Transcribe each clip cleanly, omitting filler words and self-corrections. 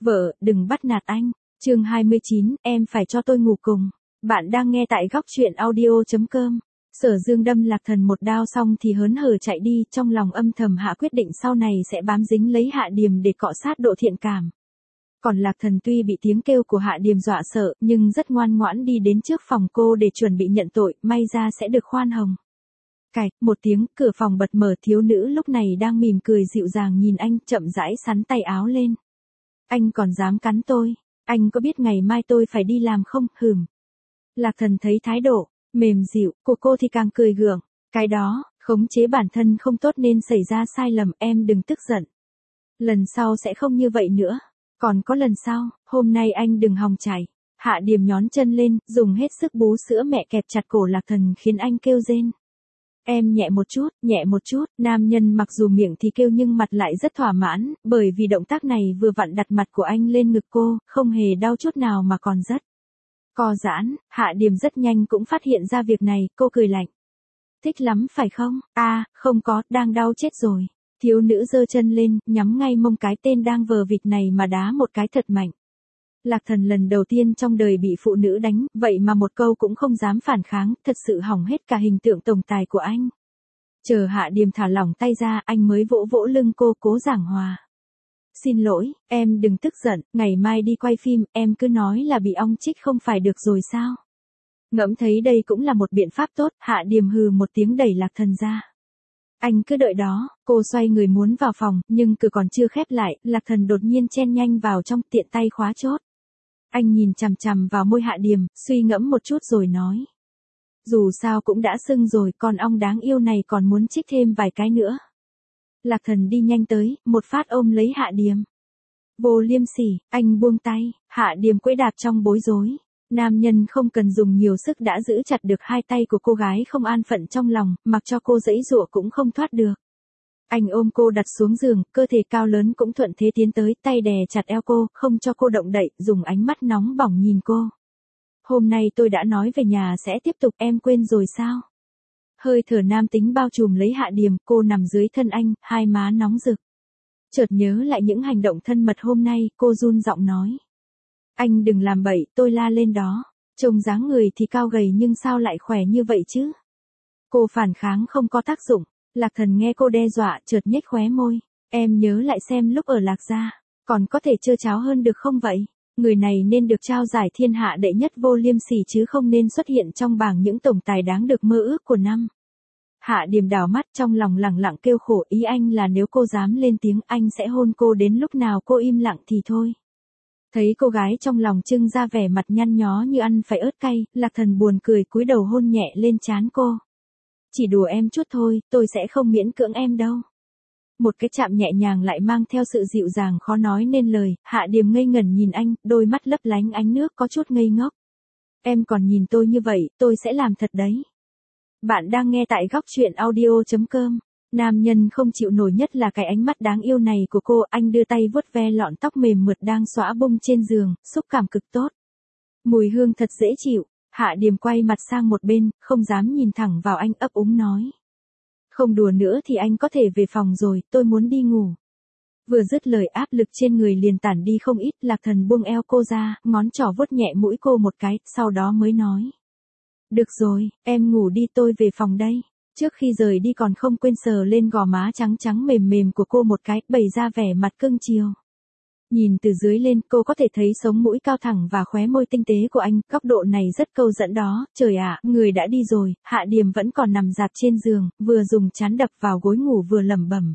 Vợ, đừng bắt nạt anh. Chương 29, em phải cho tôi ngủ cùng. Bạn đang nghe tại góc truyện audio.com. Sở Dương đâm Lạc Thần một đao xong thì hớn hở chạy đi, trong lòng âm thầm hạ quyết định sau này sẽ bám dính lấy Hạ Điềm để cọ sát độ thiện cảm. Còn Lạc Thần tuy bị tiếng kêu của Hạ Điềm dọa sợ, nhưng rất ngoan ngoãn đi đến trước phòng cô để chuẩn bị nhận tội, may ra sẽ được khoan hồng. Cạch, một tiếng, cửa phòng bật mở, thiếu nữ lúc này đang mỉm cười dịu dàng nhìn anh, chậm rãi xắn tay áo lên. Anh còn dám cắn tôi, anh có biết ngày mai tôi phải đi làm không, hừm. Lạc Thần thấy thái độ mềm dịu của cô thì càng cười gượng, cái đó, khống chế bản thân không tốt nên xảy ra sai lầm, em đừng tức giận. Lần sau sẽ không như vậy nữa, còn có lần sau, hôm nay anh đừng hòng chạy. Hạ Điềm nhón chân lên, dùng hết sức bú sữa mẹ kẹp chặt cổ Lạc Thần khiến anh kêu rên. Em nhẹ một chút, nam nhân mặc dù miệng thì kêu nhưng mặt lại rất thỏa mãn, bởi vì động tác này vừa vặn đặt mặt của anh lên ngực cô, không hề đau chút nào mà còn rất co giãn. Hạ Điềm rất nhanh cũng phát hiện ra việc này, cô cười lạnh. Thích lắm phải không? Không có, đang đau chết rồi. Thiếu nữ giơ chân lên, nhắm ngay mông cái tên đang vờ vịt này mà đá một cái thật mạnh. Lạc Thần lần đầu tiên trong đời bị phụ nữ đánh, vậy mà một câu cũng không dám phản kháng, thật sự hỏng hết cả hình tượng tổng tài của anh. Chờ Hạ Điềm thả lỏng tay ra, anh mới vỗ vỗ lưng cô, cố giảng hòa. Xin lỗi, em đừng tức giận, ngày mai đi quay phim, em cứ nói là bị ong chích không phải được rồi sao? Ngẫm thấy đây cũng là một biện pháp tốt, Hạ Điềm hừ một tiếng đẩy Lạc Thần ra. Anh cứ đợi đó, cô xoay người muốn vào phòng, nhưng cửa còn chưa khép lại, Lạc Thần đột nhiên chen nhanh vào trong, tiện tay khóa chốt. Anh nhìn chằm chằm vào môi Hạ Điềm, suy ngẫm một chút rồi nói. Dù sao cũng đã sưng rồi, con ong đáng yêu này còn muốn chích thêm vài cái nữa. Lạc Thần đi nhanh tới, một phát ôm lấy Hạ Điềm. Vô liêm sỉ, anh buông tay, Hạ Điềm quẫy đạp trong bối rối. Nam nhân không cần dùng nhiều sức đã giữ chặt được hai tay của cô gái không an phận trong lòng, mặc cho cô giãy giụa cũng không thoát được. Anh ôm cô đặt xuống giường, cơ thể cao lớn cũng thuận thế tiến tới, tay đè chặt eo cô, không cho cô động đậy, dùng ánh mắt nóng bỏng nhìn cô. Hôm nay tôi đã nói về nhà sẽ tiếp tục, em quên rồi sao? Hơi thở nam tính bao trùm lấy Hạ Điềm, cô nằm dưới thân anh, hai má nóng rực. Chợt nhớ lại những hành động thân mật hôm nay, cô run giọng nói. Anh đừng làm bậy, tôi la lên đó. Trông dáng người thì cao gầy nhưng sao lại khỏe như vậy chứ? Cô phản kháng không có tác dụng. Lạc Thần nghe cô đe dọa, chợt nhếch khóe môi. Em nhớ lại xem lúc ở Lạc gia, còn có thể trơ cháo hơn được không vậy? Người này nên được trao giải thiên hạ đệ nhất vô liêm sỉ chứ không nên xuất hiện trong bảng những tổng tài đáng được mơ ước của năm. Hạ Điềm đảo mắt, trong lòng lẳng lặng kêu khổ, ý anh là nếu cô dám lên tiếng anh sẽ hôn cô đến lúc nào cô im lặng thì thôi. Thấy cô gái trong lòng trưng ra vẻ mặt nhăn nhó như ăn phải ớt cay, Lạc Thần buồn cười cúi đầu hôn nhẹ lên trán cô. Chỉ đùa em chút thôi, tôi sẽ không miễn cưỡng em đâu. Một cái chạm nhẹ nhàng lại mang theo sự dịu dàng khó nói nên lời, Hạ Điềm ngây ngẩn nhìn anh, đôi mắt lấp lánh ánh nước có chút ngây ngốc. Em còn nhìn tôi như vậy, tôi sẽ làm thật đấy. Bạn đang nghe tại góc truyện audio.com. Nam nhân không chịu nổi nhất là cái ánh mắt đáng yêu này của cô, anh đưa tay vuốt ve lọn tóc mềm mượt đang xõa bung trên giường, xúc cảm cực tốt. Mùi hương thật dễ chịu. Hạ Điềm quay mặt sang một bên, không dám nhìn thẳng vào anh, ấp úng nói. Không đùa nữa thì anh có thể về phòng rồi, tôi muốn đi ngủ. Vừa dứt lời áp lực trên người liền tản đi không ít, Lạc Thần buông eo cô ra, ngón trỏ vuốt nhẹ mũi cô một cái, sau đó mới nói. Được rồi, em ngủ đi, tôi về phòng đây. Trước khi rời đi còn không quên sờ lên gò má trắng trắng mềm mềm của cô một cái, bày ra vẻ mặt cưng chiều. Nhìn từ dưới lên, cô có thể thấy sống mũi cao thẳng và khóe môi tinh tế của anh, góc độ này rất câu dẫn đó. Trời ạ, người đã đi rồi, Hạ Điềm vẫn còn nằm dạp trên giường, vừa dùng trán đập vào gối ngủ vừa lẩm bẩm.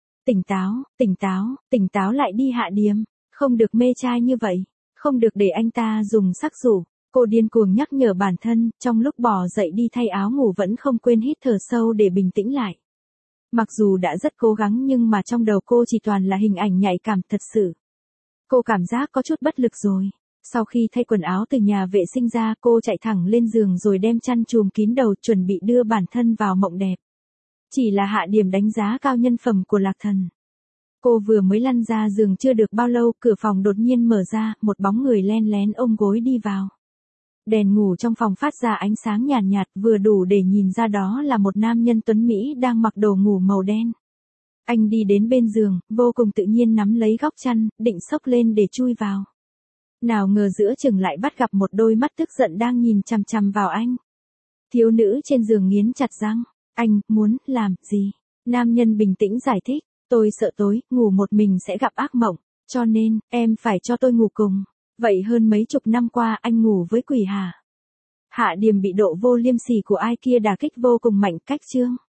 Tỉnh táo lại đi Hạ Điềm, không được mê trai như vậy, không được để anh ta dùng sắc dụ. Cô điên cuồng nhắc nhở bản thân, trong lúc bò dậy đi thay áo ngủ vẫn không quên hít thở sâu để bình tĩnh lại. Mặc dù đã rất cố gắng nhưng mà trong đầu cô chỉ toàn là hình ảnh nhạy cảm thật sự. Cô cảm giác có chút bất lực rồi. Sau khi thay quần áo từ nhà vệ sinh ra, cô chạy thẳng lên giường rồi đem chăn trùm kín đầu, chuẩn bị đưa bản thân vào mộng đẹp. Chỉ là Hạ Điềm đánh giá cao nhân phẩm của Lạc Thần. Cô vừa mới lăn ra giường chưa được bao lâu, cửa phòng đột nhiên mở ra, một bóng người len lén ôm gối đi vào. Đèn ngủ trong phòng phát ra ánh sáng nhàn nhạt, vừa đủ để nhìn ra đó là một nam nhân tuấn Mỹ đang mặc đồ ngủ màu đen. Anh đi đến bên giường, vô cùng tự nhiên nắm lấy góc chăn, định xốc lên để chui vào. Nào ngờ giữa chừng lại bắt gặp một đôi mắt tức giận đang nhìn chằm chằm vào anh. Thiếu nữ trên giường nghiến chặt răng. Anh, muốn, làm, gì? Nam nhân bình tĩnh giải thích. Tôi sợ tối, ngủ một mình sẽ gặp ác mộng. Cho nên, em phải cho tôi ngủ cùng. Vậy hơn mấy chục năm qua anh ngủ với quỷ hả? Hạ Điềm bị độ vô liêm sỉ của ai kia đả kích vô cùng mạnh. Cách chương